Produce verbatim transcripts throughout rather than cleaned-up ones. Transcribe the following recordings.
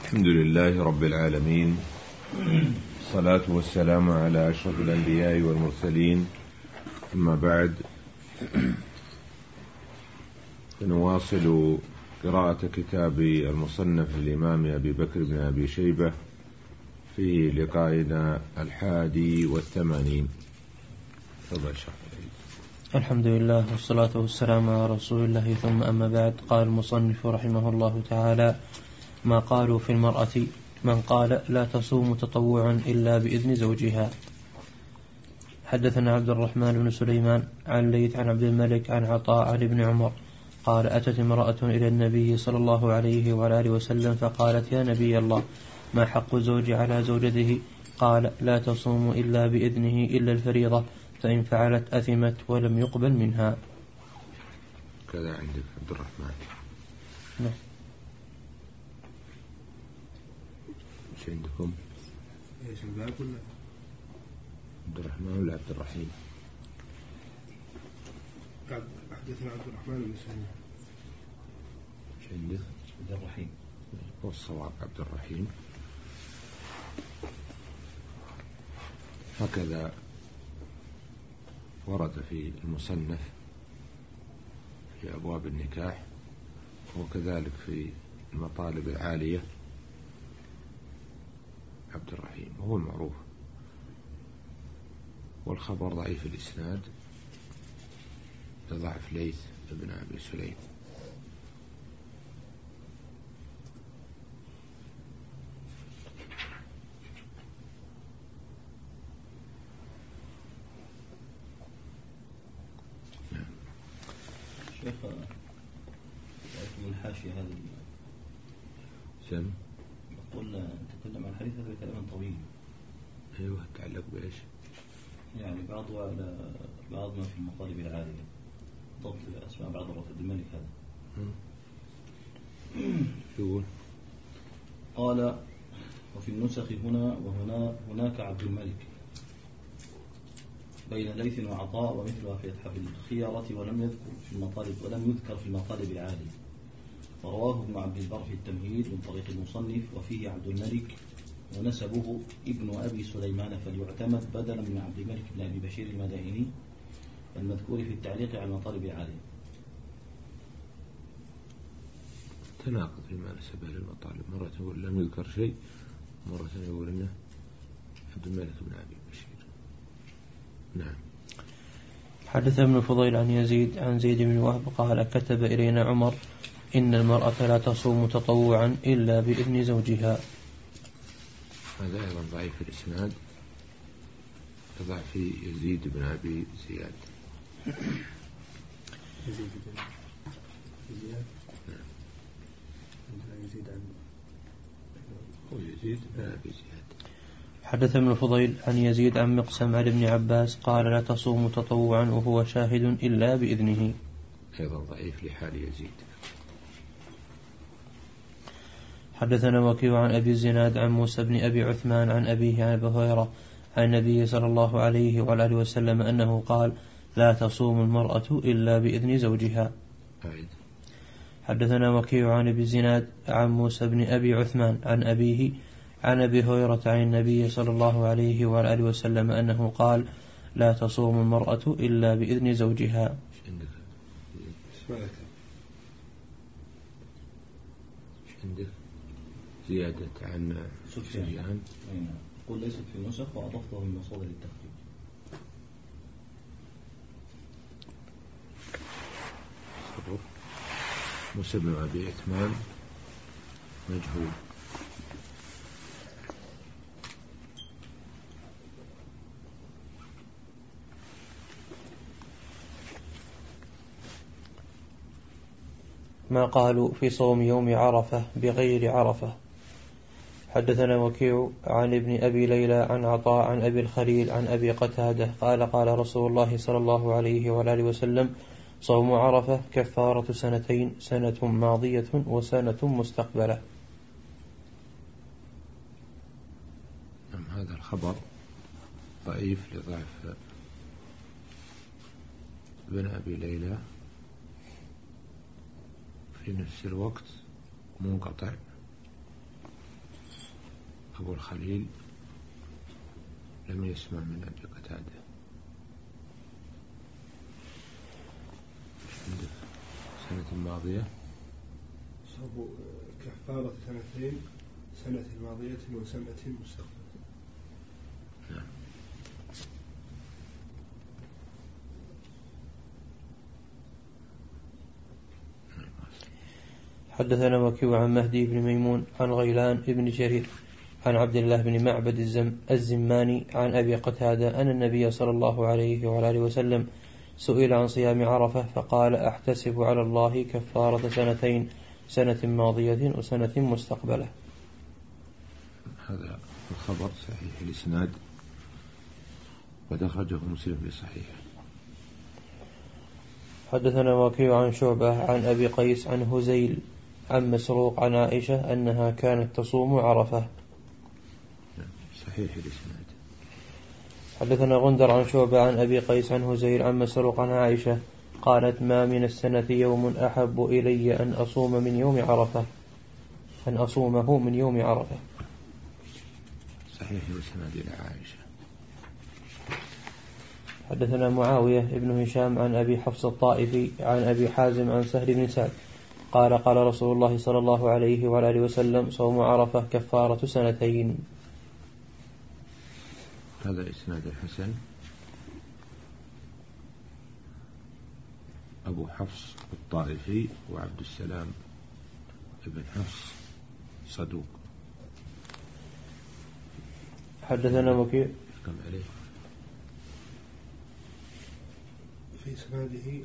الحمد لله رب العالمين، الصلاة والسلام على أشرف الأنبياء والمرسلين، أما بعد، نواصل قراءة كتاب المصنف الإمام أبي بكر بن أبي شيبة في لقائنا الحادي والثمانين. الحمد لله والصلاة والسلام على رسول الله، ثم أما بعد. قال المصنف رحمه الله تعالى: ما قالوا في المرأة من قال لا تصوم تطوعا إلا بإذن زوجها. حدثنا عبد الرحمن بن سليمان عن ليث عن عبد الملك عن عطاء عن ابن عمر قال: أتت امرأة إلى النبي صلى الله عليه وآله وسلم فقالت: يا نبي الله، ما حق الزوج على زوجته؟ قال: لا تصوم إلا بإذنه إلا الفريضة، فإن فعلت أثمت ولم يقبل منها. كذا عندك عبد الرحمن؟ نعم. ايش عندكم؟ ايش الباب ولا عبد الرحمن ولا عبد الرحيم؟ حدثنا عبد الرحمن بن سليمان. ايش عندك؟ عبد الرحيم. والصواب عبد الرحيم. هكذا ورد في المصنف في أبواب النكاح، وكذلك في المطالب العالية عبد الرحيم، وهو المعروف. والخبر ضعيف الإسناد لضعف ليث بن أبي سليم. شيخ، من الحاشية هذه سم قلنا نتكلم عن الحديث هذا كلام طويل. أيوه، تعلق بإيش؟ يعني بعضها على بعض ما في المطالب العالية، ضبط أسماء بعض الرافد الملك هذا. يقول: قال: وفي النسخ هنا وهنا هناك عبد الملك بين ليث وعطاء ومثلها في أتحف الخيارة، ولم يذكر في المطالب ولم يذكر في المطالب العالية. ورواه ابن عبد البر في التمهيد من طريق المصنف وفيه عبد الملك ونسبه ابن أبي سليمان، فليعتمد بدلا من عبد الملك بن أبي بشير المدائني المذكور في التعليق على المطالب العالية. تناقض فيما نسبه للمطالب، مرة يقول لم يذكر شيء، مرة يقول إنه عبد الملك بن أبي بشير. نعم. حدث ابن فضيل عن يزيد عن زيد بن وهب قال: كتب إلينا عمر إن المرأة لا تصوم تطوعا إلا بإذن زوجها. هذا أيضا ضعيف الإسناد ضعف يزيد بن أبي زياد. يزيد بن زياد. نعم. يزيد عن هو يزيد بن أبي زياد. حدث ابن فضيل عن يزيد عن مقسم عن ابن عباس قال: لا تصوم تطوعا وهو شاهد إلا بإذنه. أيضا ضعيف لحال يزيد. حدثنا وكيع عن أبي الزناد عن موسى بن أبي عثمان عن أبيه عن أبي هريرة عن النبي صلى الله عليه وآله وسلم أنه قال: لا تصوم المرأة إلا بإذن زوجها. أعيد. حدثنا وكيع عن أبي الزناد عن موسى بن أبي عثمان عن أبيه عن أبي هريرة عن النبي صلى الله عليه وآله وسلم أنه قال: لا تصوم المرأة إلا بإذن زوجها. عندك زيادة عن سفيان؟ قل ليست في النسخ وأضفته من مصادر التخريج. موسى بن أبي عثمان مجهول. ما قالوا في صوم يوم عرفة بغير عرفة. حدثنا وكيع عن ابن أبي ليلى عن عطاء عن أبي الخليل عن أبي قتادة قال: قال رسول الله صلى الله عليه وآله وسلم: صوم عرفة كفارة سنتين، سنة ماضية وسنة مستقبلة. هذا الخبر ضعيف لضعف ابن أبي ليلى، في نفس الوقت منقطع أبو الخليل لم يسمع من أبي قتادة. السنة الماضية صوب كفارة سنتين، سنة ماضية وسنة مستقبلة. نعم. حدثنا وكيع عن مهدي بن ميمون عن غيلان بن جرير عن عبد الله بن معبد الزم الزماني عن أبي قتادة أن النبي صلى الله عليه وعلى آله وسلم سئل عن صيام عرفة فقال أحتسب على الله كفارة سنتين، سنة ماضية وسنة مستقبلة. هذا الخبر صحيح الإسناد وقد أخرجه مسلم في صحيحه. حدثنا وكيع عن شعبة عن أبي قيس عن هزيل عن مسروق عن عائشة أنها كانت تصوم عرفة. صحيح الإسناد. حدثنا غندر عن شعبة عن أبي قيس عن هزيل عن مسروق عن عائشة قالت ما من السنة يوم أحب إلي أن أصوم من يوم عرفة أن أصومه من يوم عرفة. صحيح الإسناد إلى عائشة. حدثنا معاوية ابن هشام عن أبي حفص الطائفي عن أبي حازم عن سهل بن سعد قال قال رسول الله صلى الله عليه وعلى آله وسلم صوم عرفة كفارة سنتين. هذا إسناد الحسن. أبو حفص الطائفي وعبد السلام ابن حفص صدوق. حدثنا وكيع كم عليه في إسناده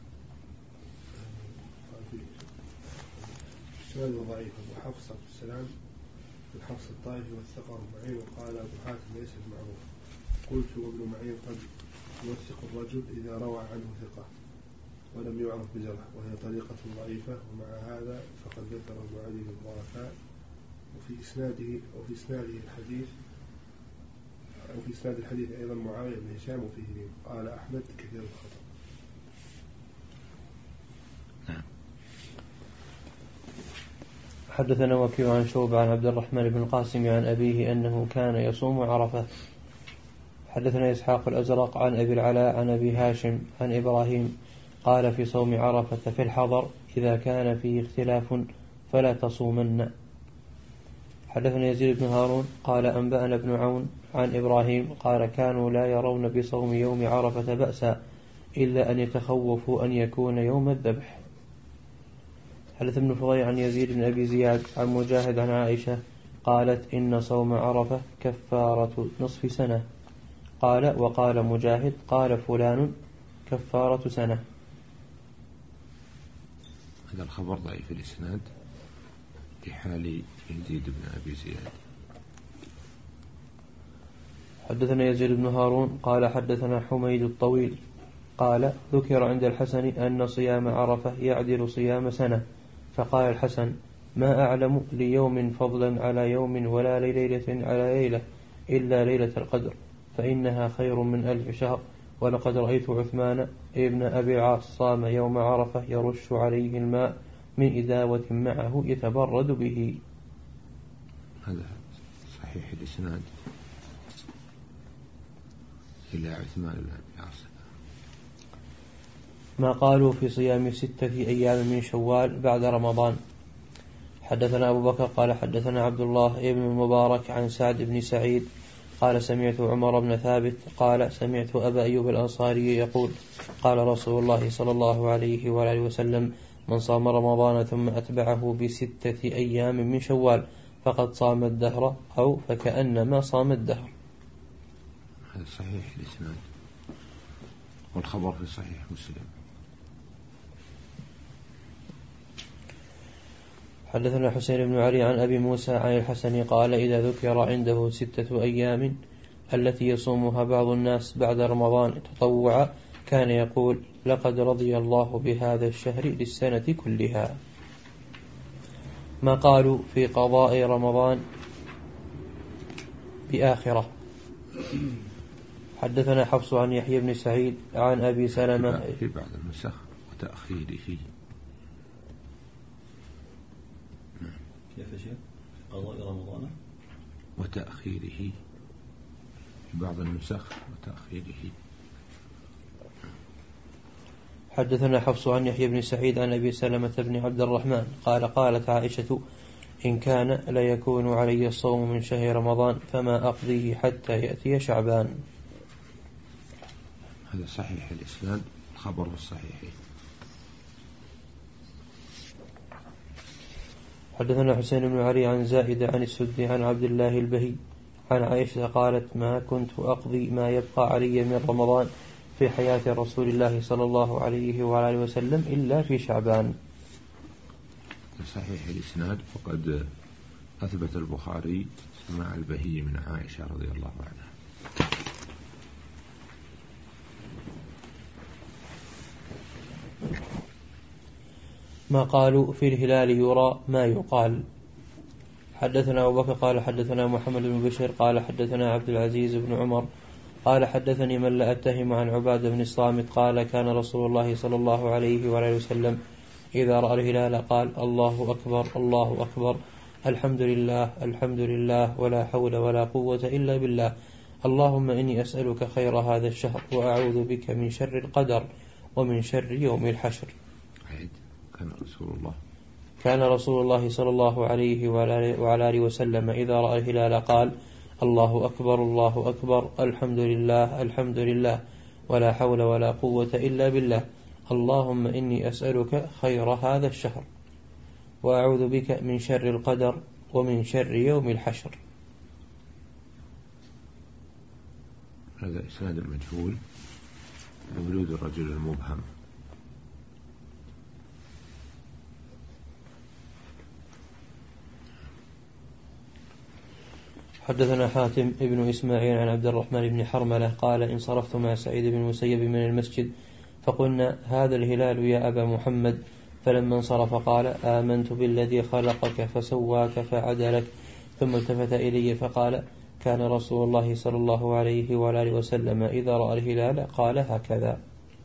إسناده ضعيف. أبو حفص عبد السلام بن حفص الطائفي والثقة معين، وقال أبو حاتم ليس بمعروف. قلت وابن معين قد يوثق الرجل إذا روى عنه ثقة ولم يعرف بجرح، وهي طريقة ضعيفة، ومع هذا فقد ذكر ابن علي الضعفاء. وفي إسناده وفي إسناده الحديث وفي إسناد الحديث أيضا معاوية بن هشام وفيه لين. قال أحمد كثير الخطأ. نعم. حدثنا وكيع عن شعبة عن عبد الرحمن بن القاسم عن أبيه أنه كان يصوم عرفة. حدثنا إسحاق الأزرق عن أبي العلاء عن أبي هاشم عن إبراهيم قال في صوم عرفة في الحضر إذا كان فيه اختلاف فلا تصومن. حدثنا يزيد بن هارون قال أنبأنا ابن عون عن إبراهيم قال كانوا لا يرون بصوم يوم عرفة بأسا إلا أن يتخوفوا أن يكون يوم الذبح. حدث ابن فضيل عن يزيد بن أبي زياد عن مجاهد عن عائشة قالت إن صوم عرفة كفارة نصف سنة. قال وقال مجاهد قال فلان كفارة سنة. هذا الخبر ضعيف الإسناد في حال يزيد بن أبي زياد. حدثنا يزيد بن هارون قال حدثنا حميد الطويل قال ذكر عند الحسن أن صيام عرفة يعدل صيام سنة، فقال الحسن ما أعلم ليوم فضلا على يوم ولا ليلة على ليلة إلا ليلة القدر فإنها خير من ألف شهر. ولقد رأيت عثمان ابن أبي العاص صام يوم عرفة يرش عليه الماء من إداوة معه يتبرد به. هذا صحيح الإسناد إلى عثمان بن أبي العاص. ما قالوا في صيام ستة أيام من شوال بعد رمضان. حدثنا أبو بكر قال حدثنا عبد الله بن المبارك عن سعد بن سعيد قال سمعت عمر بن ثابت قال سمعت أبا أيوب الأنصاري يقول قال رسول الله صلى الله عليه وآله وسلم من صام رمضان ثم أتبعه بستة أيام من شوال فقد صام الدهر أو فكأنما صام الدهر. هذا صحيح الإسناد والخبر في صحيح مسلم. حدثنا حسين بن علي عن أبي موسى عن الحسن قال إذا ذكر عنده ستة أيام التي يصومها بعض الناس بعد رمضان تطوعا كان يقول لقد رضي الله بهذا الشهر للسنة كلها. ما قالوا في قضاء رمضان بآخرة. حدثنا حفص عن يحيى بن سعيد عن أبي سلمة في بعض النسخ وتأخيره. كيف شيء قضاء رمضان وتأخيره في بعض النسخ وتأخيره. حدثنا حفص عن يحيى بن سعيد عن أبي سلمة بن عبد الرحمن قال قالت عائشة إن كان ليكون علي الصوم من شهر رمضان فما أقضيه حتى يأتي شعبان. هذا صحيح الإسناد، خبر الصحيح. حدثنا حسين بن علي عن زائدة عن السدي عن عبد الله البهي عن عائشة قالت ما كنت أقضي ما يبقى علي من رمضان في حياة رسول الله صلى الله عليه وعلى وسلم إلا في شعبان. صحيح الإسناد، وقد أثبت البخاري سماع البهي من عائشة رضي الله عنها. ما قالوا في الهلال يرى ما يقال. حدثنا أبو بكر قال حدثنا محمد بن بشير قال حدثنا عبد العزيز بن عمر قال حدثني من لا أتهم عن عبادة بن الصامت قال كان رسول الله صلى الله عليه وعلى وسلم إذا رأى الهلال قال الله أكبر الله أكبر الحمد لله الحمد لله ولا حول ولا قوة إلا بالله اللهم إني أسألك خير هذا الشهر وأعوذ بك من شر القدر ومن شر يوم الحشر. كان رسول الله كان رسول الله صلى الله عليه وعلى آله وسلم إذا رأى الهلال قال الله أكبر الله أكبر الحمد لله الحمد لله ولا حول ولا قوة إلا بالله اللهم إني أسألك خير هذا الشهر وأعوذ بك من شر القدر ومن شر يوم الحشر. هذا إسناد المجهول بوجود الرجل المبهم. حدثنا حاتم ابن إسماعيل عن عبد الرحمن بن حرملة قال انصرفت مع سعيد بن المسيب من المسجد فقلنا هذا الهلال يا أبا محمد فلما انصرف قال آمنت بالذي خلقك فسواك فعدلك ثم التفت إلي فقال كان رسول الله صلى الله عليه وآله وسلم إذا رأى الهلال قال هكذا.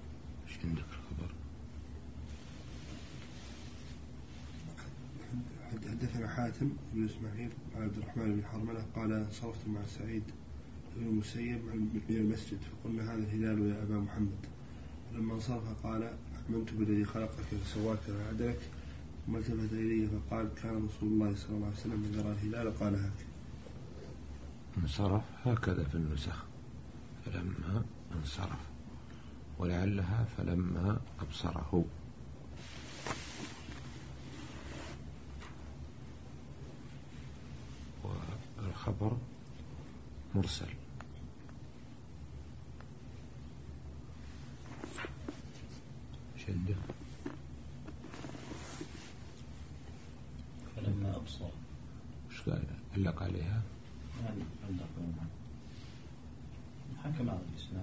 حدثنا حاتم بن إسماعيل عن عبد الرحمن بن حرملة قال انصرفت مع سعيد بن المسيب من المسجد فقلنا هذا الهلال يا أبا محمد لما انصرف قال آمنت بالذي خلقك فسواك وعدلك ثم التفت إلي فقال كان رسول الله صلى الله عليه وسلم إذا رأى الهلال قال هكذا. انصرف هكذا في النسخ فلما انصرف ولعلها فلما أبصره. والخبر مرسل. شده فلما أبصر وش قال علق عليها يعني علق حكم على الإسناد.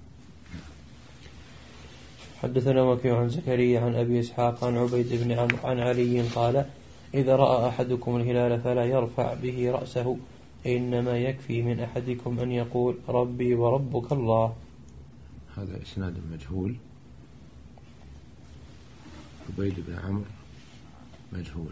حدثنا وكيع عن زكريا عن أبي إسحاق عن عبيد بن عمرو عن علي قال إذا رأى أحدكم الهلال فلا يرفع به رأسه إنما يكفي من أحدكم أن يقول ربي وربك الله. هذا إسناد مجهول. عبيد بن عمرو مجهول.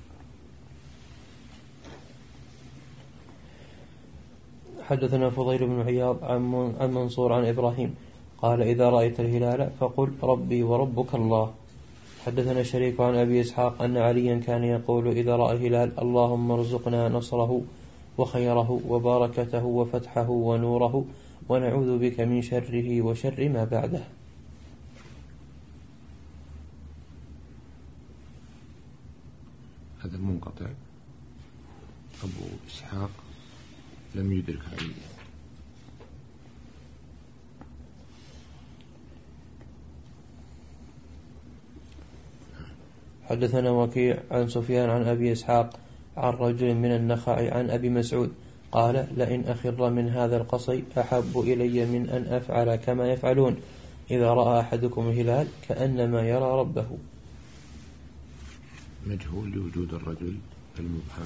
حدثنا فضيل بن عياض عن منصور عن إبراهيم قال إذا رأيت الهلال فقل ربي وربك الله. حدثنا شريك عن أبي إسحاق أن عليا كان يقول إذا رأى الهلال اللهم ارزقنا نصره وخيره وبركته وفتحه ونوره ونعوذ بك من شره وشر ما بعده. هذا المنقطع أبو إسحاق لم يدرك عليه. حدثنا وكيع عن سفيان عن أبي إسحاق عن رجل من النخع عن أبي مسعود قال لئن أخر من هذا القصي أحب إلي من أن أفعل كما يفعلون إذا رأى أحدكم الهلال كأنما يرى ربه. مجهول لوجود الرجل المبهم.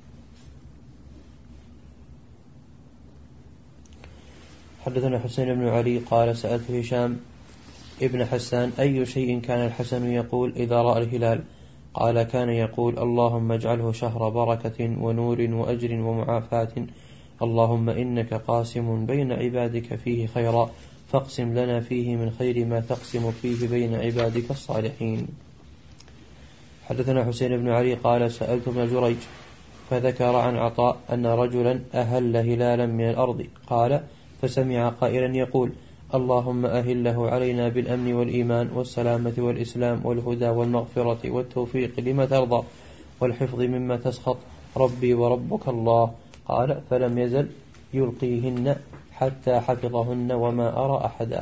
حدثنا حسين بن علي قال سألت هشام ابن حسان أي شيء كان الحسن يقول إذا رأى الهلال قال كان يقول اللهم اجعله شهر بركة ونور وأجر ومعافاة، اللهم إنك قاسم بين عبادك فيه خيرا، فاقسم لنا فيه من خير ما تقسم فيه بين عبادك الصالحين. حدثنا حسين بن علي قال سألت ابن جريج فذكر عن عطاء أن رجلا أهل هلالا من الأرض، قال فسمع قائلا يقول اللهم أهله علينا بالأمن والإيمان والسلامة والإسلام والهدى والمغفرة والتوفيق لما ترضى والحفظ مما تسخط، ربي وربك الله. قال فلم يزل يلقيهن حتى حفظهن وما أرى أحدا.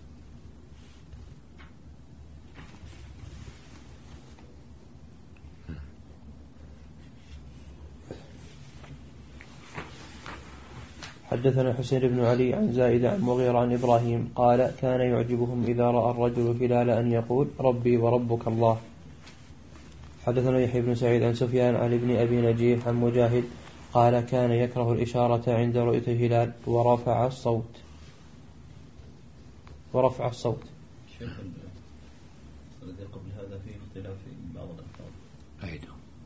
حدثنا حسين بن علي عن زائد عن مغير عن إبراهيم قال كان يعجبهم إذا رأى الرجل هلال أن يقول ربي وربك الله. حدثنا يحيى بن سعيد عن سفيان عن ابن أبي نجيح عن مجاهد قال كان يكره الإشارة عند رؤية الهلال ورفع الصوت ورفع الصوت شيخ الذي قبل هذا فيه اختلاف في بعض الألفاظ. أعيده.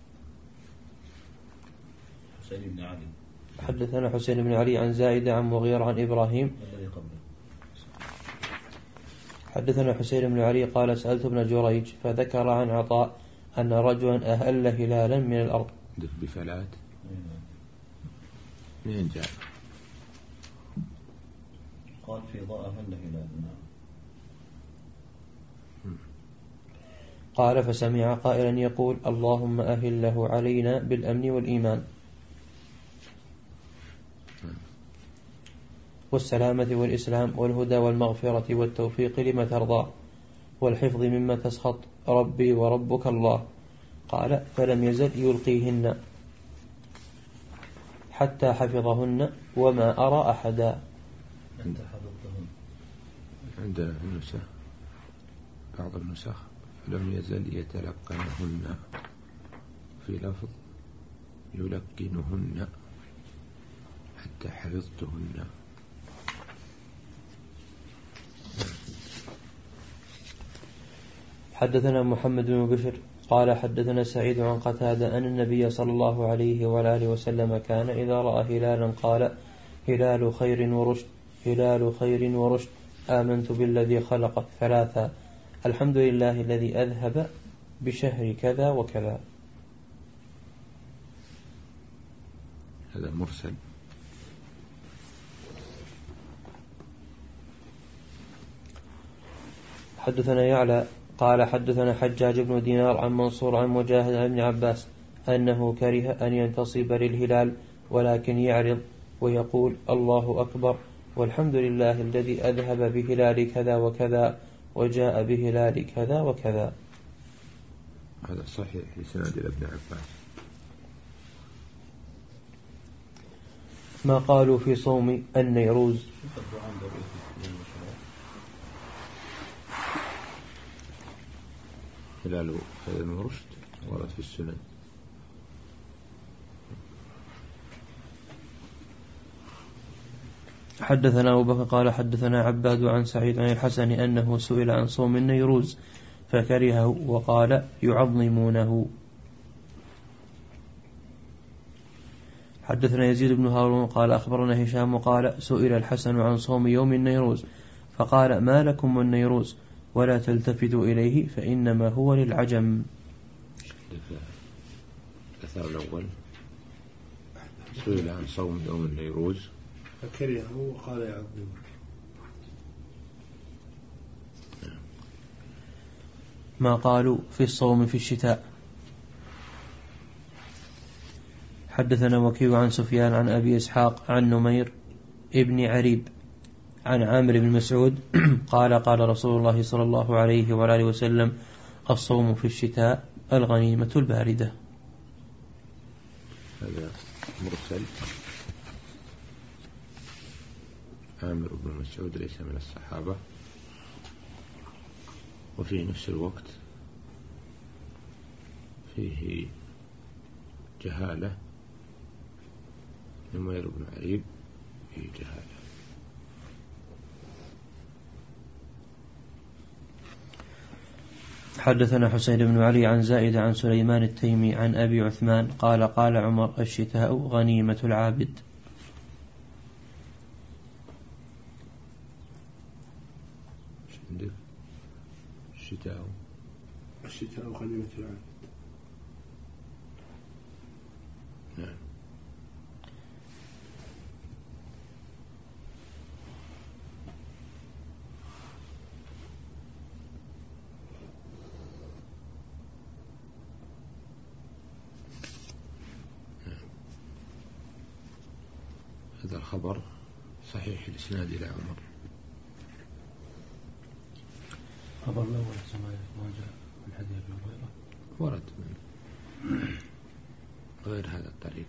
حسين بن علي. حدثنا حسين بن علي عن زائد عن مغير عن إبراهيم. الذي قبله. حدثنا حسين بن علي قال سألت ابن جريج فذكر عن عطاء أن رجلا أهل هلالا من الأرض. بفلات منين جاء؟ قال في ضاء أهل هلال. قال فسمع قائلا يقول اللهم أهله علينا بالأمن والإيمان والسلامة والإسلام والهدى والمغفرة والتوفيق لما ترضى والحفظ مما تسخط، ربي وربك الله. قال فلم يزل يلقيهن حتى حفظهن وما أرى أحدا. أنت حفظتهن. عندنا في النسخ بعض النسخ لم يزل يتلقنهن، في لفظ يلقنهن حتى حفظتهن. حدثنا محمد بن بشر قال حدثنا سعيد عن قتادة أن النبي صلى الله عليه وآله وسلم كان إذا رأى هلالا قال هلال خير ورشد هلال خير ورشد آمنت بالذي خلقك ثلاثا الحمد لله الذي أذهب بشهر كذا وكذا. هذا مرسل. حدثنا يعلى قال حدثنا حجاج بن دينار عن منصور عن مجاهد عن ابن عباس أنه كره أن ينتصب للهلال ولكن يعرض ويقول الله أكبر والحمد لله الذي أذهب بهلال كذا وكذا وجاء بهلال كذا وكذا. هذا صحيح لسند ابن عباس. ما قالوا في صوم النيروز. هلال خير ورشد ورد في السنن. حدثنا أبو بكر قال حدثنا عباد عن سعيد عن الحسن أنه سئل عن صوم النيروز فكرهه وقال يعظمونه. حدثنا يزيد بن هارون قال أخبرنا هشام قال سئل الحسن عن صوم يوم النيروز فقال ما لكم والنيروز ولا تلتفتوا إليه فإنما هو للعجم. الأثر الأول سئل عن صوم يوم النيروز فكرهه وقال يعظمه. ما قالوا في الصوم في الشتاء. حدثنا وكيع عن سفيان عن أبي إسحاق عن نمير ابن عريب عن عامر بن مسعود قال قال رسول الله صلى الله عليه وآله وسلم الصوم في الشتاء الغنيمة الباردة. هذا مرسل. عامر بن مسعود ليس من الصحابة، وفي نفس الوقت فيه جهالة. نمير بن عريب فيه جهالة. حدثنا حسين بن علي عن زائد عن سليمان التيمي عن أبي عثمان قال قال عمر الشتاء غنيمة العابد. الشتاء الشتاء غنيمة العابد. نعم. هذا الخبر صحيح الإسناد إلى عمر. خبر الأول ما جاء من حديث ابن هريرة ورد من غير هذا الطريق.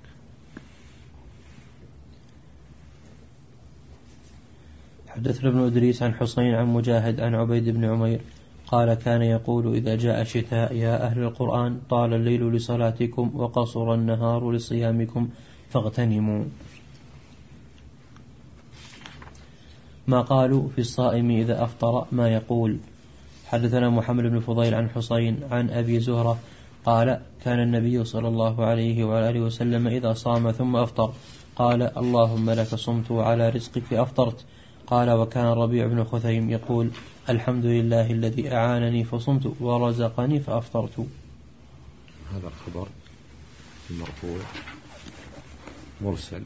حدثنا ابن إدريس عن حسين عن مجاهد عن عبيد بن عمير قال كان يقول إذا جاء الشتاء يا أهل القرآن طال الليل لصلاتكم وقصر النهار لصيامكم فاغتنموا. ما قالوا في الصائم إذا أفطر ما يقول. حدثنا محمد بن فضيل عن حسين عن أبي زهرة قال كان النبي صلى الله عليه وآله وسلم إذا صام ثم أفطر قال اللهم لك صمت وعلى رزقك أفطرت. قال وكان الربيع بن خثيم يقول الحمد لله الذي أعانني فصمت ورزقني فأفطرت. هذا الخبر المرفوع مرسل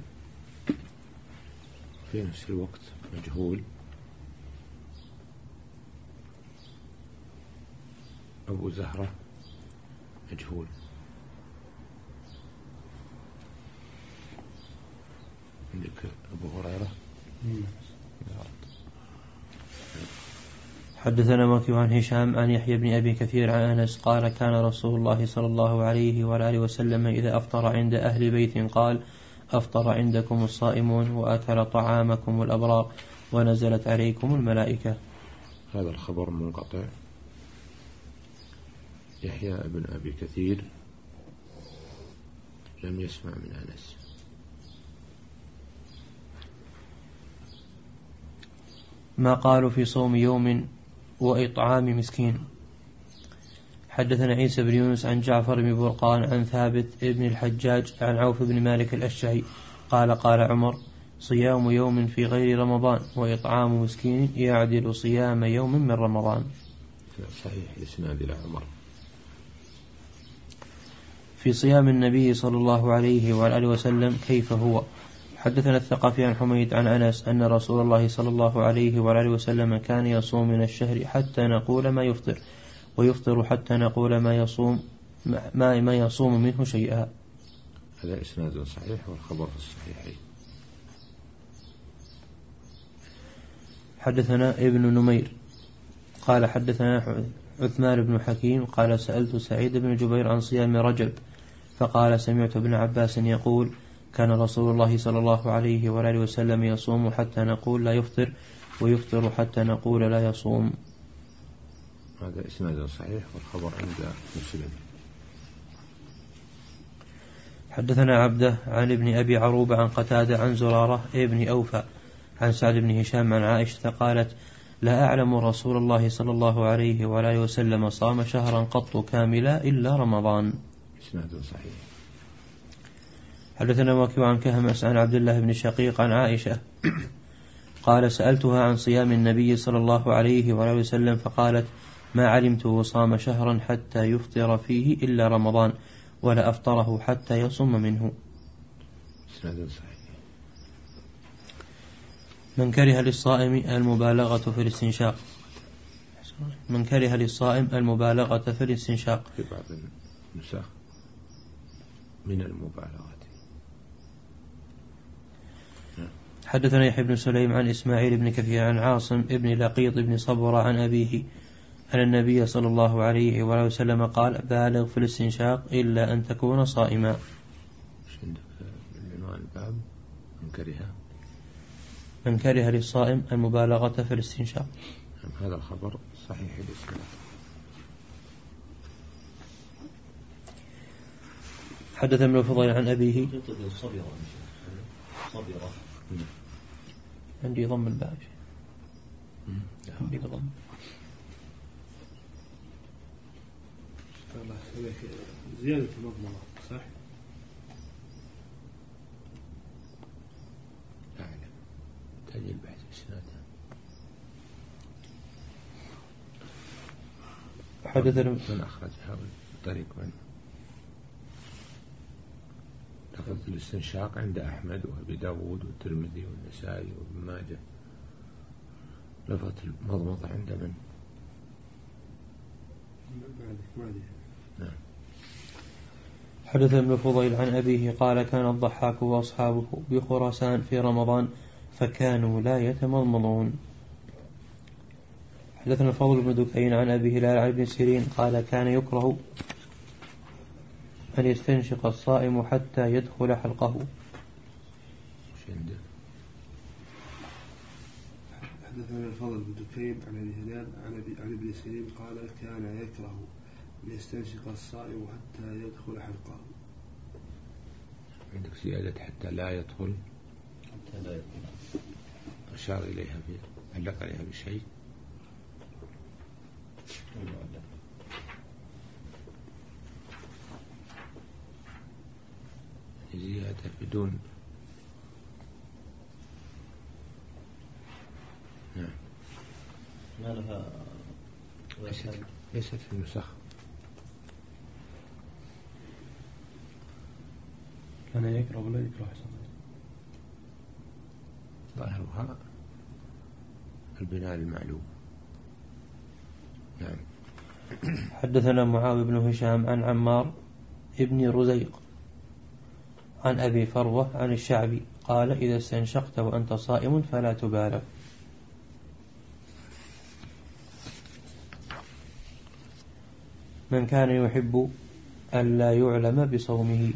في نفس الوقت مجهول. أبو زهرة مجهول. عندك أبو هريرة. حدثنا مكي عن هشام عن يحيى بن أبي كثير عن أنس قال كان رسول الله صلى الله عليه وآله وسلم إذا أفطر عند أهل بيت قال أفطر عندكم الصائمون وأكل طعامكم الأبرار ونزلت عليكم الملائكة. هذا الخبر منقطع. يحيى بن أبي كثير لم يسمع من أنس. ما قالوا في صوم يوم وإطعام مسكين. حدثنا عيسى بن يونس عن جعفر بن برقان عن ثابت بن الحجاج عن عوف بن مالك الأشجعي قال قال عمر صيام يوم في غير رمضان وإطعام مسكين يعدل صيام يوم من رمضان. صحيح الإسناد إلى عمر. في صيام النبي صلى الله عليه وآله وسلم كيف هو. حدثنا الثقفي عن حميد عن أنس أن رسول الله صلى الله عليه وآله وسلم كان يصوم من الشهر حتى نقول ما يفطر ويفطر حتى نقول ما يصوم ما ما يصوم منه شيئا. هذا إسناد صحيح والخبر في الصحيحين. حدثنا ابن نمير قال حدثنا عثمان بن حكيم قال سألت سعيد بن جبير عن صيام رجب فقال سمعت ابن عباس يقول كان رسول الله صلى الله عليه وآله وسلم يصوم حتى نقول لا يفطر ويفطر حتى نقول لا يصوم. هذا إسناد صحيح والخبر عند مسلم. حدثنا عبده عن ابن أبي عروبة عن قتادة عن زرارة ابن أوفى عن سعد بن هشام عن عائشة قالت لا أعلم رسول الله صلى الله عليه وآله وسلم صام شهرا قط كاملا إلا رمضان. إسناد صحيح. حدثنا وكيع عن كهمس عن عبد الله بن شقيق عن عائشة قال سألتها عن صيام النبي صلى الله عليه وآله وسلم فقالت ما علمته صام شهرا حتى يفطر فيه إلا رمضان ولا أفطره حتى يصم منه. إسناد صحيح. من كره للصائم المبالغة في الاستنشاق. من كره للصائم المبالغة في الاستنشاق. في بعض النسخ من المبالغة. حدثنا يحيى بن سليم عن إسماعيل بن كثير عن عاصم ابن لقيط بن صبر عن أبيه أن النبي صلى الله عليه وآله وسلم قال بالغ في الاستنشاق إلا أن تكون صائما. الباب من كره من كره للصائم المبالغة في الاستنشاق. هذا الخبر صحيح الإسناد. حدث ابن الفضيل عن أبيه صبرة. عندي ضم الباء. عندي ضم. زيادة المضمضة صح؟ لا أعلم تجي البحث السنة. حدثنا من أخرجها بطريق من لفظ الاستنشاق عند أحمد وأبي داود والترمذي والنسائي وابن ماجه. لفظ المضمضة عند من؟ نعم. حدث ابن فضيل عن أبيه قال كان الضحاك وأصحابه بخراسان في رمضان فكانوا لا يتمضمضون. حدثنا الفضل بن دكين عن أبيه هلال عن ابن سيرين قال كان يكره أن يستنشق الصائم حتى يدخل حلقه. حدثنا الفضل بن دكين عن أبي هلال عن ابن سيرين قال كان يكره أن يستنشق الصائم حتى يدخل حلقه. عندك زيادة حتى لا يدخل. حتى لا يدخل أشار إليها في علق عليها بشيء. زيادة بدون. نعم. ما لها ليست ليست في النسخ. كان يكره ولا يكره حسن ظاهرها البناء المعلوم. نعم. حدثنا معاوية بن هشام عن عمار ابن رزيق عن أبي فروة عن الشعبي قال إذا استنشقت وأنت صائم فلا تبالغ. من كان يحب ألا يعلم بصومه.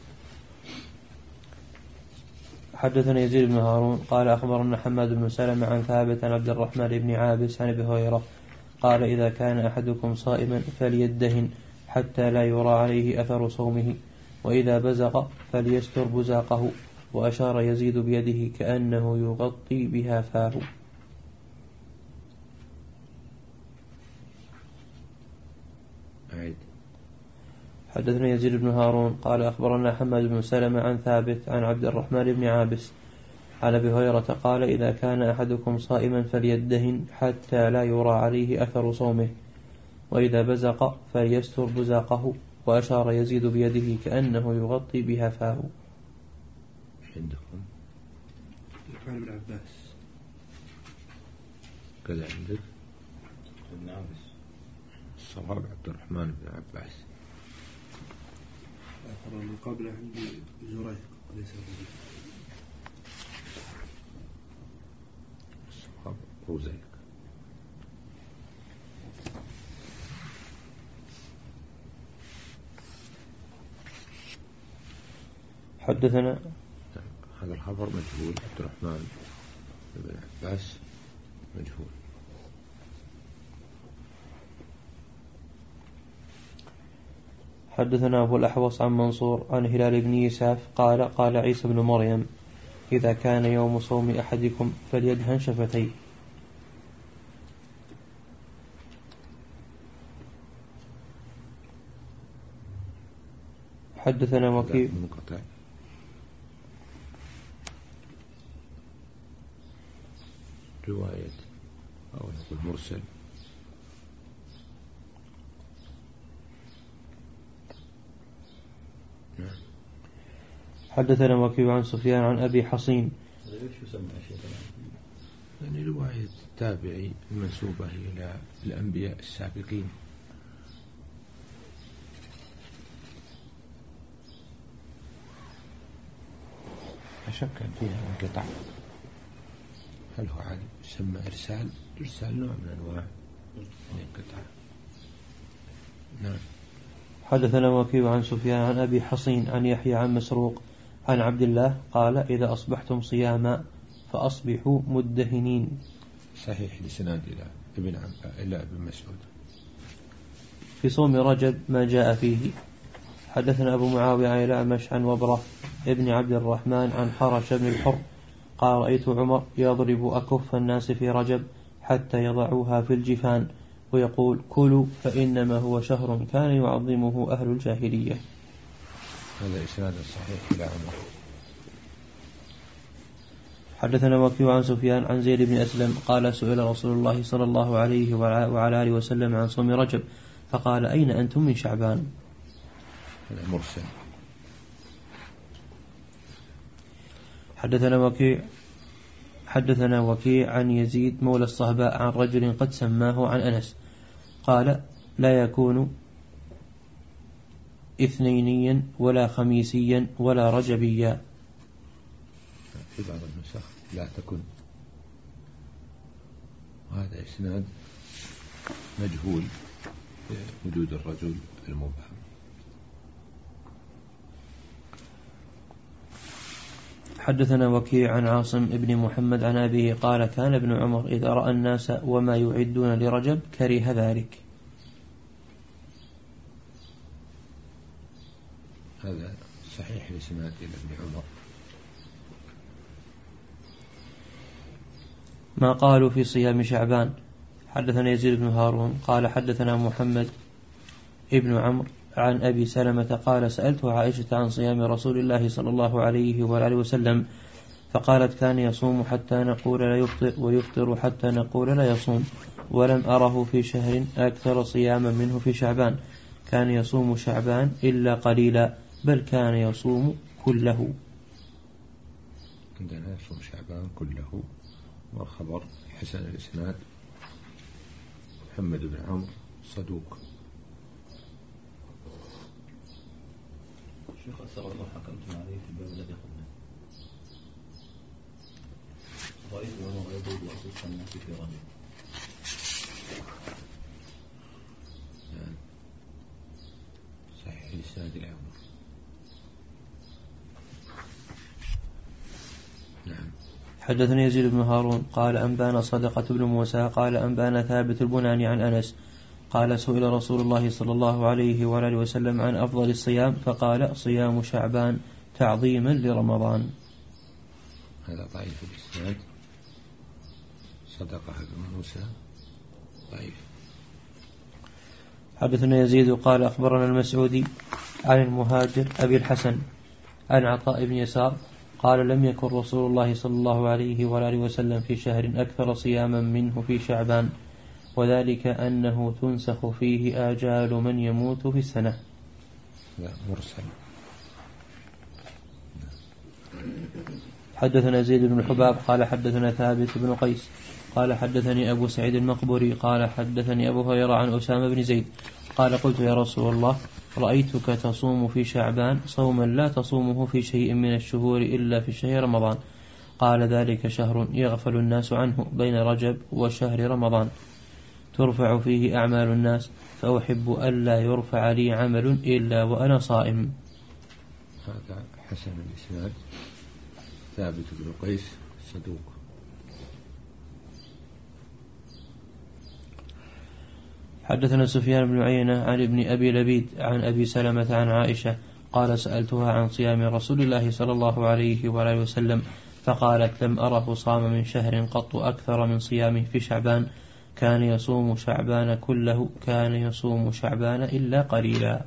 حدثنا يزيد بن هارون قال أخبرنا حماد بن سلمة عن ثابت عن عبد الرحمن بن عابس عن أبي هريرة قال إذا كان أحدكم صائما فليدهن حتى لا يرى عليه أثر صومه وإذا بزق فليستر بزاقه وأشار يزيد بيده كأنه يغطي بها فاه. أعيد. حدثنا يزيد بن هارون قال أخبرنا حماد بن سلمة عن ثابت عن عبد الرحمن بن عابس عن أبي هريرة قال إذا كان أحدكم صائما فليدهن حتى لا يرى عليه أثر صومه وإذا بزق فليستر بزاقه وأشار يزيد بيده كأنه يغطي بها فاه. عندكم الرحمن بن عباس كذا عندك ابن عباس. الصواب عبد الرحمن بن عباس. آخر من قبله عندي زريق ليس زريق. الصواب رزيق. حدثنا هذا الخبر مجهول. عبد الرحمن بن عباس مجهول. حدثنا أبو الأحوص عن منصور عن هلال بن يساف قال قال عيسى بن مريم إذا كان يوم صوم أحدكم فليدهن شفتيه. حدثنا وكيع رواية أو نقول مرسل. نعم. حدثنا وكيع عن سفيان عن أبي حصين. يعني رواية التابعي المنسوبة إلى الأنبياء السابقين. أشك فيها انقطاع. هل هو عادي يسمى إرسال؟ إرسال نوع من أنواع الانقطاع. نعم. حدثنا وكيع عن سفيان عن أبي حصين عن يحيى عن مسروق عن عبد الله قال إذا أصبحتم صياما فأصبحوا مدهنين. صحيح لسناد إلى ابن عم إلى ابن مسعود. في صوم رجب ما جاء فيه. حدثنا أبو معاوية عن الأعمش عن وبرة ابن عبد الرحمن عن حرش بن الحر قال رأيت عمر يضرب أكف الناس في رجب حتى يضعوها في الجفان ويقول كلوا فإنما هو شهر كان يعظمه أهل الجاهلية. هذا إسناد صحيح إلى عمر. حدثنا وكيع عن سفيان عن زيد بن أسلم قال سئل رسول الله صلى الله عليه وعلى آله وسلم عن صوم رجب فقال أين أنتم من شعبان؟ هذا مرسل. حدثنا وكيع حدثنا وكيع عن يزيد مولى الصهباء عن رجل قد سماه عن أنس قال لا يكون اثنينيا ولا خميسيا ولا رجبيا. في بعض النسخ لا تكن. وهذا إسناد مجهول وجود الرجل المبهم. حدثنا وكيع عن عاصم ابن محمد عن أبيه قال كان ابن عمر إذا رأى الناس وما يعدون لرجب كره ذلك. هذا صحيح الإسناد إلى ابن عمر. ما قالوا في صيام شعبان. حدثنا يزيد بن هارون قال حدثنا محمد ابن عمرو عن أبي سلمة قال سألت عائشة عن صيام رسول الله صلى الله عليه وآله وسلم فقالت كان يصوم حتى نقول لا يفطر ويفطر حتى نقول لا يصوم ولم أره في شهر أكثر صياما منه في شعبان كان يصوم شعبان إلا قليلا بل كان يصوم كله. عندنا يصوم شعبان كله. والخبر حسن الإسناد. محمد بن عمرو صدوق. شيخ أسر الله حكمتم عليه في الباب الذي قبله رأيت عمر يضرب وأسس الناس في رجل. صحيح الإسناد إلى عمر. نعم. حدثني يزيد بن هارون قال أنبانا صدقة بن موسى قال أنبانا ثابت البناني عن أنس قال سئل رسول الله صلى الله عليه وآله وسلم عن أفضل الصيام فقال صيام شعبان تعظيما لرمضان. هذا ضعيف الإسناد. صدقة بن موسى ضعيف. حدثنا يزيد قال أخبرنا المسعودي عن المهاجر أبي الحسن عن عطاء بن يسار قال لم يكن رسول الله صلى الله عليه وآله وسلم في شهر أكثر صياما منه في شعبان وذلك أنه تنسخ فيه آجال من يموت في السنة. لا مرسل. حدثنا زيد بن الحباب قال حدثنا ثابت بن قيس قال حدثني أبو سعيد المقبري قال حدثني أبو هريرة عن أسامة بن زيد قال قلت يا رسول الله رأيتك تصوم في شعبان صوما لا تصومه في شيء من الشهور إلا في شهر رمضان قال ذلك شهر يغفل الناس عنه بين رجب وشهر رمضان ترفع فيه أعمال الناس فأحب ألا يرفع لي عمل إلا وأنا صائم. هذا حسن الإسناد. ثابت بن قيس صدوق. حدثنا سفيان بن عيينة عن ابن أبي لبيد عن أبي سلمة عن عائشة قال سألتها عن صيام رسول الله صلى الله عليه وآله وسلم فقالت لم أره صام من شهر قط أكثر من صيامه في شعبان كان يصوم شعبان كله كان يصوم شعبان إلا قليلا.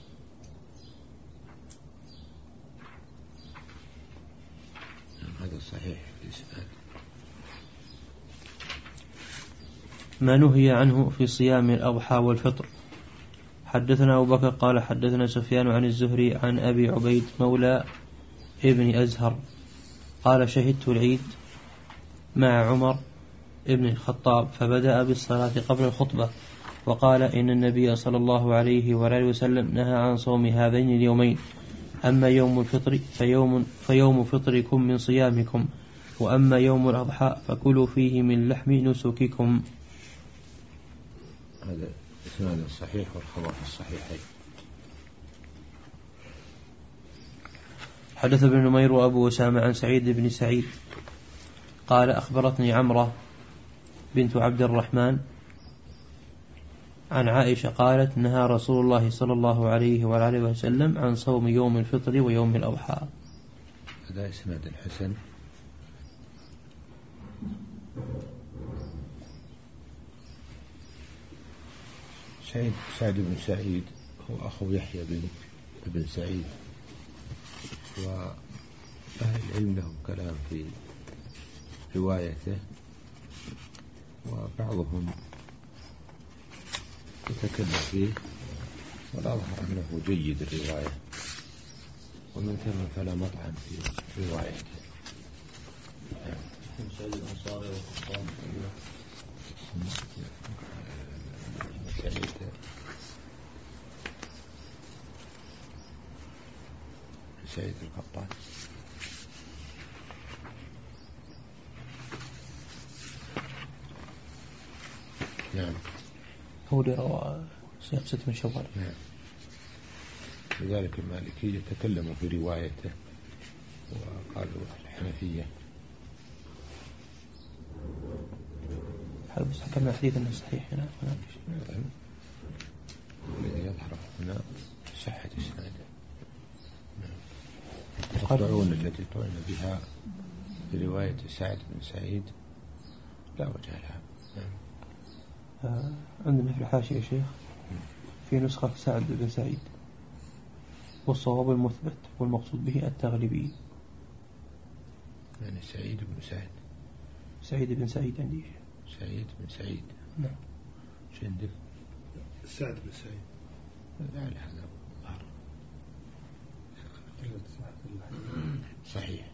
هذا صحيح الإسناد. ما نهي عنه في صيام الأضحى والفطر. حدثنا أبو بكر قال حدثنا سفيان عن الزهري عن أبي عبيد مولى ابن أزهر قال شهدت العيد مع عمر ابن الخطاب فبدأ بالصلاة قبل الخطبة وقال إن النبي صلى الله عليه وآله وسلم نهى عن صوم هذين اليومين أما يوم الفطر فيوم, فيوم فطركم من صيامكم وأما يوم الأضحى فكلوا فيه من لحم نسككم. هذا إسناد صحيح والخبر في الصحيحين. حدث ابن نمير وأبو أسامة عن سعيد بن سعيد قال أخبرتني عمرة بنت عبد الرحمن عن عائشة قالت نهى رسول الله صلى الله عليه وآله وسلم عن صوم يوم الفطر ويوم الأضحى. هذا إسناد حسن. سعيد سعد بن سعيد هو أخو يحيى بن بن سعيد، وأهل العلم لهم كلام في روايته، وبعضهم يتكلم فيه، والأظهر أنه جيد الرواية، ومن ثم فلا مطعن في روايته. سعيد الأنصاري والقطان سعيد سعيد القطان. نعم، هو اللي روى صيام ست من شوال. نعم، لذلك المالكي يتكلموا في روايته، وقالوا الحنفية. هل بس حكمنا حديث أنه صحيح هنا؟ الذي يظهر هنا صحة إسناده. الطعون التي طعن بها في رواية سعد بن سعيد لا وجه لها. آه عندنا في الحاشية يا شيخ في نسخة سعد بن سعيد، والصواب المثبت والمقصود به التغلبي. يعني سعيد بن سعد سعيد بن سعيد عندي. سعيد بن سعيد. نعم. شو عندك؟ سعد بن سعيد. لا لا هذا صحيح.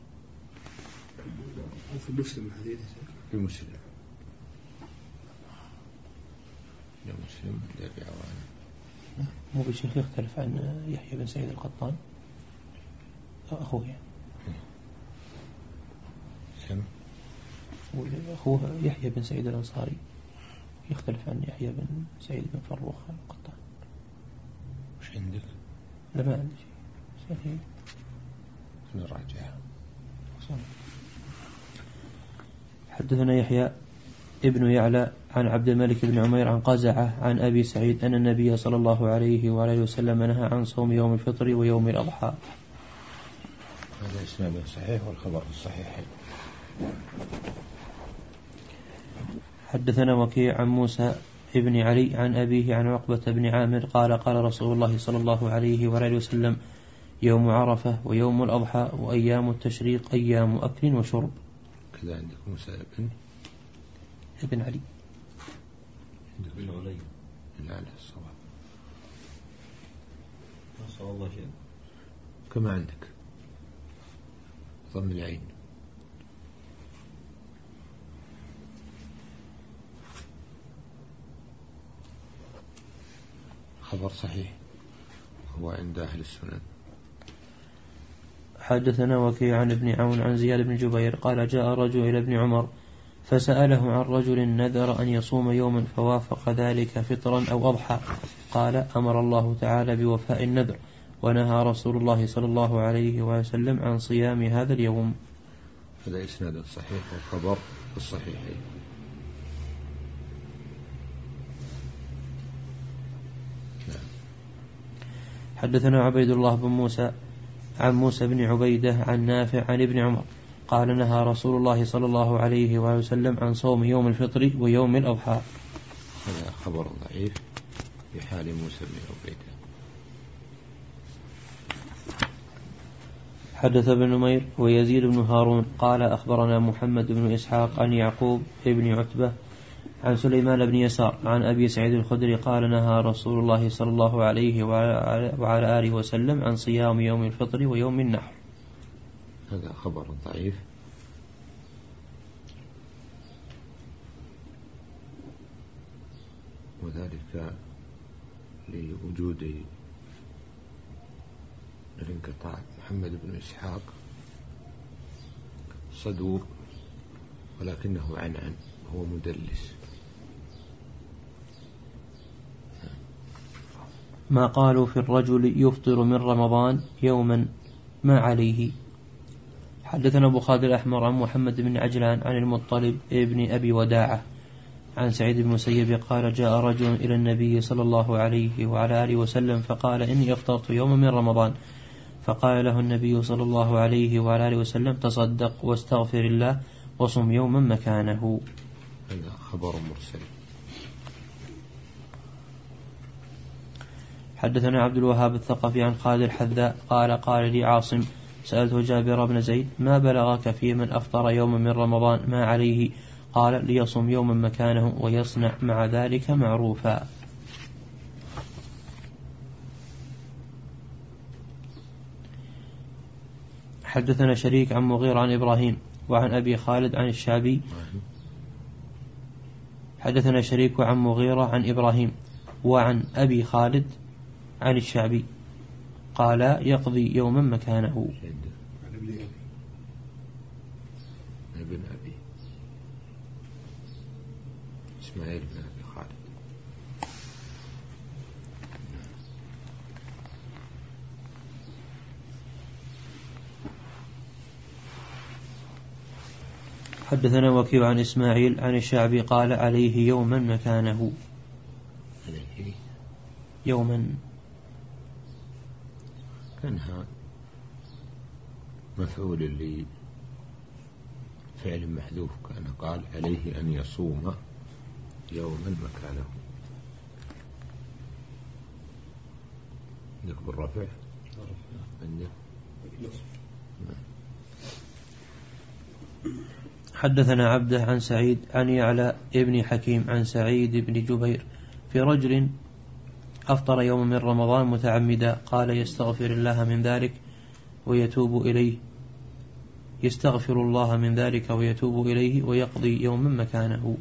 في مسلم الحديث. في مسلم. لا مسلم لا بعوان. مو بالشيخ يختلف عن يحيى بن سعيد القطان أخوه يعني. سم. أخوه يحيى بن سعيد الأنصاري يختلف عن يحيى بن سعيد بن فروخ القطان. وش عندك؟ لا ما عندي شيء. صحيح. نراجعها. حدثنا يحيى ابن يعلى عن عبد الملك بن عمير عن قزعة عن أبي سعيد أن النبي صلى الله عليه وآله وسلم نهى عن صوم يوم الفطر ويوم الأضحى. هذا إسناد صحيح والخبر الصحيح. حدثنا وكيع عن موسى ابن علي عن أبيه عن عقبة بن عامر قال قال رسول الله صلى الله عليه وآله وسلم يوم عرفة ويوم الأضحى وأيام التشريق أيام أكل وشرب. كذا عندك موسى ابن ابن علي. عندك ابن علي. لا لا الصواب. الصواب الله شيء. كما عندك ضم العين. خبر صحيح هو عند أهل السنن. حدثنا وكيع عن ابن عون عن زياد بن جبير قال جاء رجل إلى ابن عمر فسأله عن رجل نذر أن يصوم يوما فوافق ذلك فطرا أو أضحى، قال أمر الله تعالى بوفاء النذر، ونهى رسول الله صلى الله عليه وسلم عن صيام هذا اليوم. هذا إسناد صحيح والخبر الصحيحين. حدثنا عبيد الله بن موسى عن موسى بن عبيدة عن نافع عن ابن عمر قال نهى رسول الله صلى الله عليه وسلم عن صوم يوم الفطر ويوم الأضحى. هذا خبر ضعيف في حال موسى بن عبيدة. حدث ابن نمير ويزيد بن هارون قال أخبرنا محمد بن إسحاق عن يعقوب بن عتبة عن سليمان بن يسار عن أبي سعيد الخدري قال نهى رسول الله صلى الله عليه وعلى آله وسلم عن صيام يوم الفطر ويوم النحر. هذا خبر ضعيف. وذلك لوجود الانقطاع. محمد بن إسحاق صدوق ولكنه عنعن، هو مدلس. ما قالوا في الرجل يفطر من رمضان يوما ما عليه. حدثنا أبو خالد الأحمر عن محمد بن عجلان عن المطلب ابن أبي وداعة عن سعيد بن المسيب قال جاء رجل إلى النبي صلى الله عليه وعلى آله وسلم فقال إني أفطرت يوما من رمضان، فقال له النبي صلى الله عليه وعلى آله وسلم تصدق واستغفر الله وصم يوما مكانه. هذا خبر مرسل. حدثنا عبد الوهاب الثقفي عن خالد الحذاء قال قال لي عاصم سألت جابر بن زيد ما بلغك في من أفطر يوما من رمضان ما عليه؟ قال ليصم يوما مكانه ويصنع مع ذلك معروفا. حدثنا شريك عن مغير عن إبراهيم وعن أبي خالد عن الشعبي. حدثنا شريك عن مغيرة عن إبراهيم وعن أبي خالد عن الشعبي قال يقضي يوما مكانه. ابن أبي إسماعيل بن أبي خالد. حدثنا وكيع عن إسماعيل عن الشعبي قال عليه يوما مكانه. عليه يوما كانها مفعول لي فعل محذوف كان قال عليه أن يصوم يوما مكانه. عندك بالرفع عندك. حدثنا عبده عن سعيد عن يعلى ابن حكيم عن سعيد بن جبير في رجل أفطر يوم من رمضان متعمدا قال يستغفر الله من ذلك ويتوب إليه يستغفر الله من ذلك ويتوب إليه ويقضي يوما مكانه.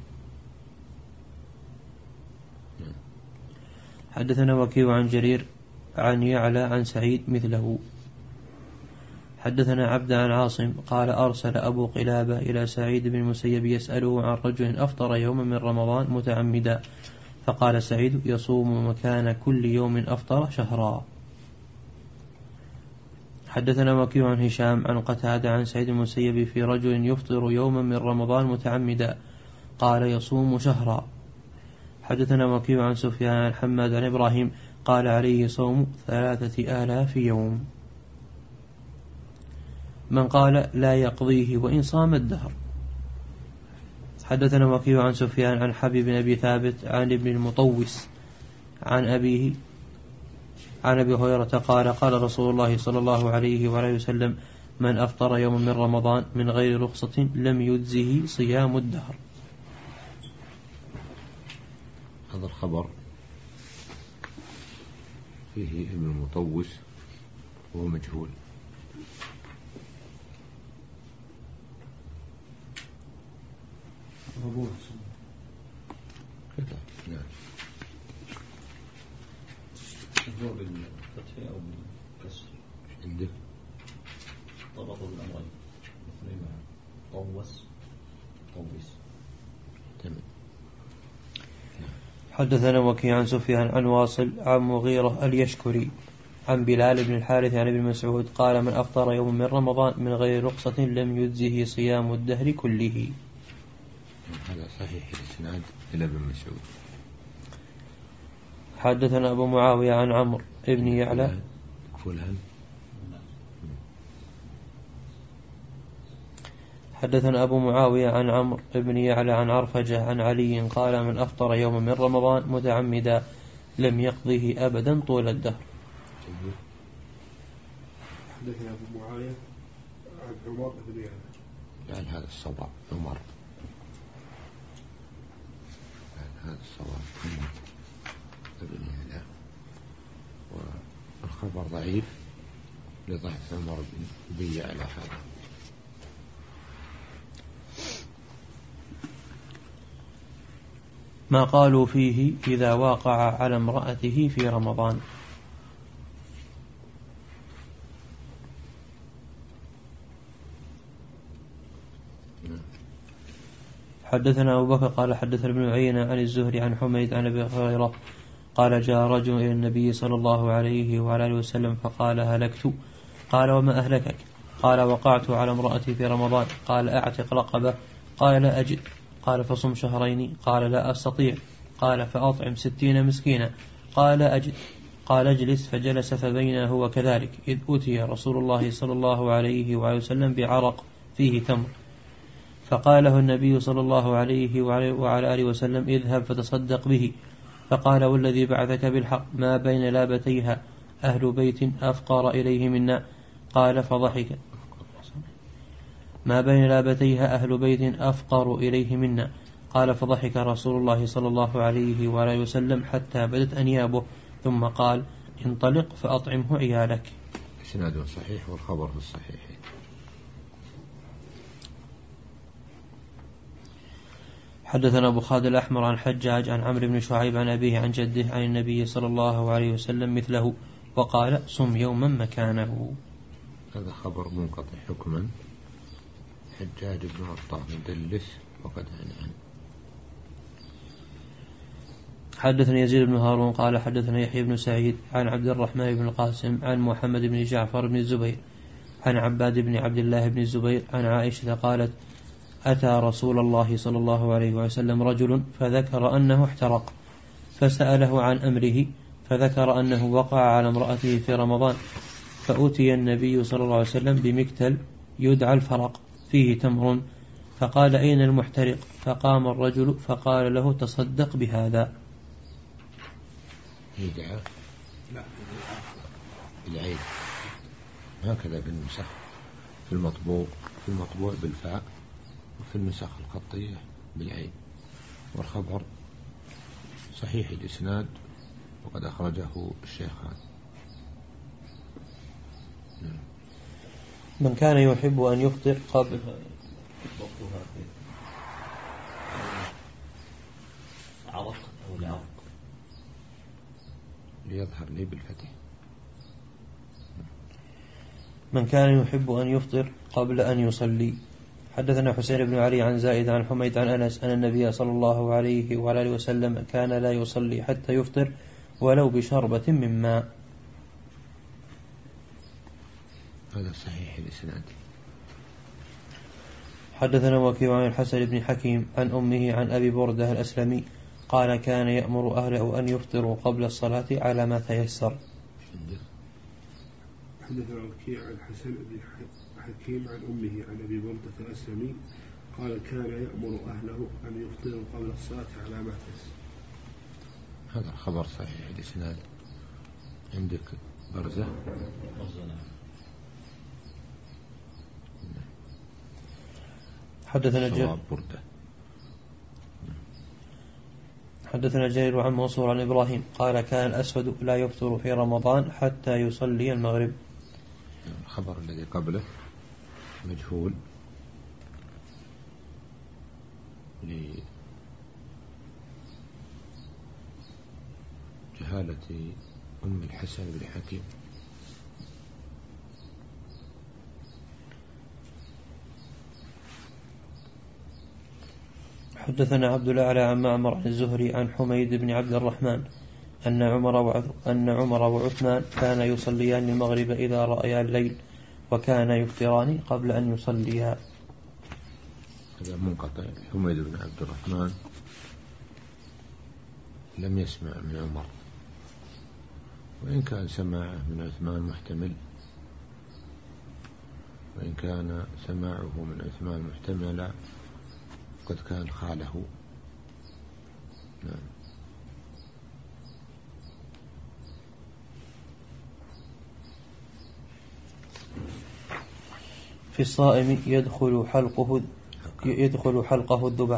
حدثنا وكيع عن جرير عن يعلى عن سعيد مثله. حدثنا عبد عن عاصم قال أرسل أبو قلابة إلى سعيد بن المسيب يسأله عن رجل أفطر يوما من رمضان متعمدا فقال سعيد يصوم مكان كل يوم أفطر شهرا. حدثنا وكيع عن هشام عن قتادة عن سعيد المسيب في رجل يفطر يوما من رمضان متعمدا قال يصوم شهرا. حدثنا وكيع عن سفيان عن حماد عن إبراهيم قال عليه صوم ثلاثة آلاف يوم. من قال لا يقضيه وإن صام الدهر. حدثنا وكيع عن سفيان عن حبيب بن أبي ثابت عن ابن المطوس عن أبيه عن أبي هريرة قال قال رسول الله صلى الله عليه وآله وسلم من أفطر يوم من رمضان من غير رخصة لم يجزه صيام الدهر. هذا الخبر فيه ابن المطوس وهو مجهول. كذا نعم. هو بالفتح أو بالكسر عندك طبق الأمرين مثل ما طوس طوس. تمام. حدثنا وكيع عن سفيان عن واصل عن مغيرة اليشكري عن بلال بن الحارث عن ابن مسعود قال من أفطر يوم من رمضان من غير رخصة لم يجزه صيام الدهر كله. هذا صحيح الإسناد إلى ابن مسعود. حدثنا أبو معاوية عن عمرو ابن يعلى فلان. حدثنا أبو معاوية عن عمرو ابن يعلى عن عرفجة عن علي قال من أفطر يوم من رمضان متعمدا لم يقضه أبدا طول الدهر. حدثنا أبو معاوية عن عمر بن يعلى. يعني هذا الصواب عمر. هذا الصواب ابن يعلى والخبر ضعيف لضعف عمر بن يعلى هذا. ما قالوا فيه إذا واقع على امرأته في رمضان. حدثنا أبو بكر قال حدثنا ابن عيينة عن الزهري عن حميد عن أبي هريرة قال جاء رجل إلى النبي صلى الله عليه وعلى آله وسلم فقال هلكت. قال وما أهلكك؟ قال وقعت على امرأتي في رمضان. قال أعتق رقبة. قال لا أجد. قال فصم شهرين. قال لا أستطيع. قال فأطعم ستين مسكينا. قال لا أجد. قال اجلس. فجلس فبينه هو كذلك إذ أتي رسول الله صلى الله عليه وعلى وسلم بعرق فيه تمر فقال له النبي صلى الله عليه وعلى آله وسلم اذهب فتصدق به. فقال والذي بعثك بالحق ما بين لابتيها أهل بيت أفقر إليه منا. قال فضحك ما بين لابتيها أهل بيت أفقر إليه منا. قال فضحك رسول الله صلى الله عليه وآله وسلم حتى بدت أنيابه ثم قال انطلق فأطعمه عيالك. إسناد صحيح والخبر في الصحيح. حدثنا أبو خالد الأحمر عن حجاج عن عمرو بن شعيب عن أبيه عن جده عن النبي صلى الله عليه وسلم مثله وقال صم يوما مكانه. هذا خبر منقطع حكما. حجاج بن عطاء مدلس وقد عن حدثنا يزيد بن هارون قال حدثنا يحيى بن سعيد عن عبد الرحمن بن القاسم عن محمد بن جعفر بن الزبير عن عباد بن عبد الله بن الزبير عن عائشة قالت أتى رسول الله صلى الله عليه وسلم رجل فذكر أنه احترق فسأله عن أمره فذكر أنه وقع على امرأته في رمضان فأتي النبي صلى الله عليه وسلم بمكتل يدعى الفرق فيه تمر فقال أين المحترق؟ فقام الرجل فقال له تصدق بهذا. يدعى العين هكذا في النسخ في المطبوع في المطبوع بالفاء وفي النسخ الخطية بالعين. والخبر صحيح الإسناد وقد أخرجه الشيخان. من كان يحب أن يفطر قبل عرق أو العرق ليظهر لي بالفتح. من كان يحب أن يفطر قبل أن يصلي. حدثنا حسين بن علي عن زائد عن حميد عن أنس أن النبي صلى الله عليه وآله وسلم كان لا يصلي حتى يفطر ولو بشربة من ماء. هذا صحيح الإسناد. حدثنا وكيع عن الحسن بن حكيم عن أمه عن أبي بردة الأسلمي قال كان يأمر أهله أن يفطروا قبل الصلاة على ما تيسر. حدثنا وكيع عن الحسن بن حكيم عن أمه عن أبي بردة الأسلمي قال كان يأمر أهله أن يفطروا قبل الصلاة على ما تيسر. هذا الخبر صحيح الإسناد. عندك برزة حدثنا جرير حدثنا جرير عن منصور عن إبراهيم قال كان الأسود لا يفطر في رمضان حتى يصلي المغرب. الخبر الذي قبله مجهول لجهالة أم الحسن بن حكيم. حدثنا عبد الأعلى عن معمر عن الزهري عن حميد بن عبد الرحمن أن عمر أن عمر وعثمان كان يصليان المغرب إذا رأيا الليل وكان يفطران قبل أن يصليا. هذا منقطع. حميد بن عبد الرحمن لم يسمع من عمر وإن كان سماعه من عثمان محتمل وإن كان سماعه من عثمان محتملا قد كان خاله. نعم. في الصائم يدخل حلقه يدخل حلقه الذباب.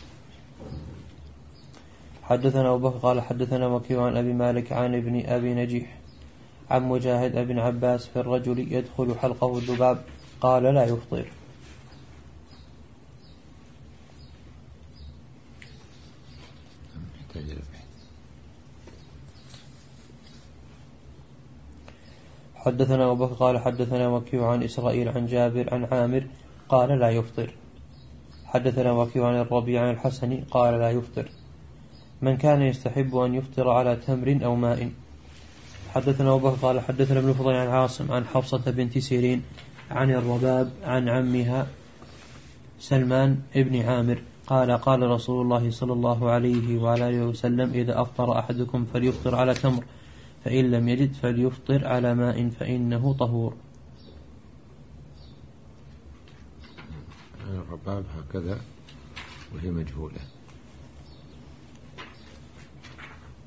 حدثنا أبو بكر قال حدثنا وكيع عن أبي مالك عن ابن أبي نجيح عن مجاهد ابن عباس في الرجل يدخل حلقه الذباب قال لا يفطر. حدثنا أبو بكر قال حدثنا وكيع عن إسرائيل عن جابر عن عامر قال لا يفطر. حدثنا وكيع عن الربيع عن الحسن قال لا يفطر. من كان يستحب أن يفطر على تمر أو ماء. حدثنا أبو بكر قال حدثنا ابن فضيل عن عاصم عن حفصة بنت سيرين عن الرباب عن عمها سلمان ابن عامر قال قال رسول الله صلى الله عليه وعلى آله وسلم إذا أفطر أحدكم فليفطر على تمر فإن لم يجد فليفطر على ماء فإنه طهور. الرباب هكذا وهي مجهولة.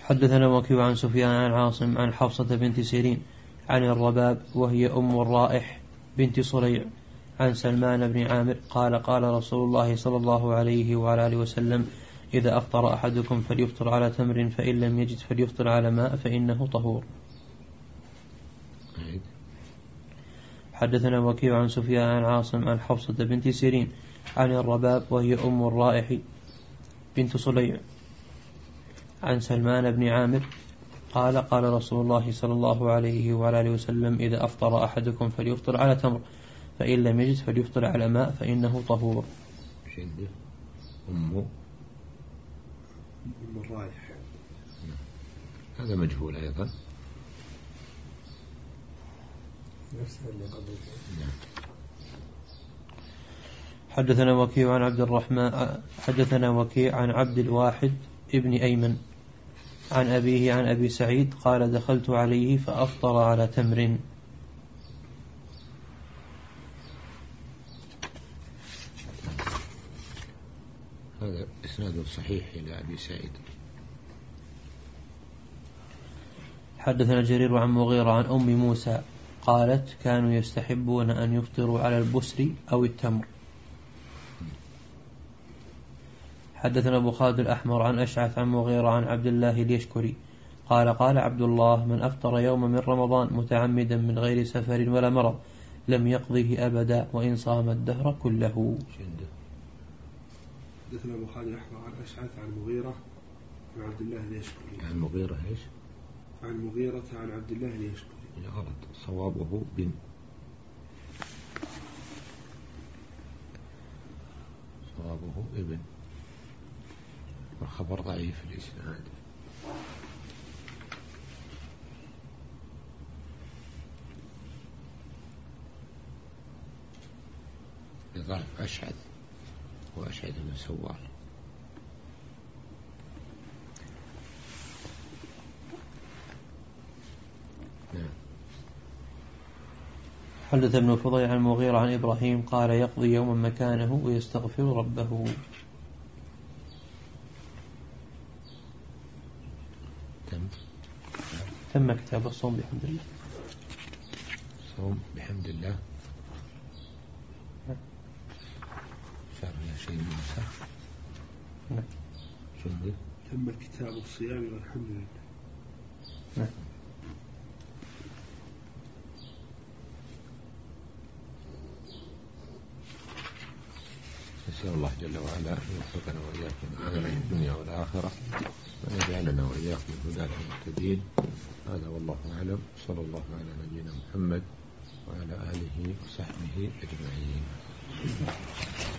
حدثنا وكيع عن سفيان عن عاصم عن حفصة بنت سيرين عن الرباب وهي أم الرائح بنت صليع عن سلمان بن عامر قال قال رسول الله صلى الله عليه وعلى آله وسلم إذا أفطر أحدكم فليفطر على تمر فإن لم يجد فليفطر على ماء فإنه طهور. حدثنا وكيع عن سفيان عن عاصم عن حفصة بنت سيرين عن الرباب وهي أم الرائح بنت صليع عن سلمان بن عامر قال قال رسول الله صلى الله عليه وعلى آله وسلم إذا أفطر أحدكم فليفطر على تمر فإن لم يجد فليفطر على ماء فإنه طهور. أم أم الرائح هذا مجهول أيضا نفس اللي قبل. حدثنا وكيع عن عبد الرحمن حدثنا وكيع عن عبد الواحد ابن أيمن عن أبيه عن أبي سعيد قال دخلت عليه فأفطر على تمر. هذا إسناد صحيح إلى أبي سعيد. حدثنا جرير عن مغيرة عن أم موسى قالت كانوا يستحبون أن يفطروا على البسر أو التمر. حدثنا أبو خالد الأحمر عن أشعث عن مغيرة عن عبد الله اليشكري قال قال عبد الله من أفطر يوم من رمضان متعمدا من غير سفر ولا مرض لم يقضه أبدا وإن صام الدهر كله. حدثنا أبو خالد الأحمر عن أشعث عن مغيرة عن عبد الله اليشكري عن مغيرة إيش؟ عن مغيرة عن عبد الله اليشكري. غلط صوابه بن صوابه ابن والخبر ضعيف الإسناد. لضعف أشعث وأشعث بن سوار. نعم. حدث ابن فضيل عن مغيرة عن إبراهيم قال يقضي يوما مكانه ويستغفر ربه. تم تم كتاب الصوم بحمد الله. صوم بحمد الله. صار لها شيء من السخ. نعم. شنو؟ تم كتاب الصيام والحمد لله. نعم. نسأل الله جل وعلا أن يوفقنا وإياكم في الدنيا والآخرة وأن يجعلنا وإياكم هداة المهتدين. هذا والله أعلم. صلى الله على نبينا محمد وعلى آله وصحبه أجمعين.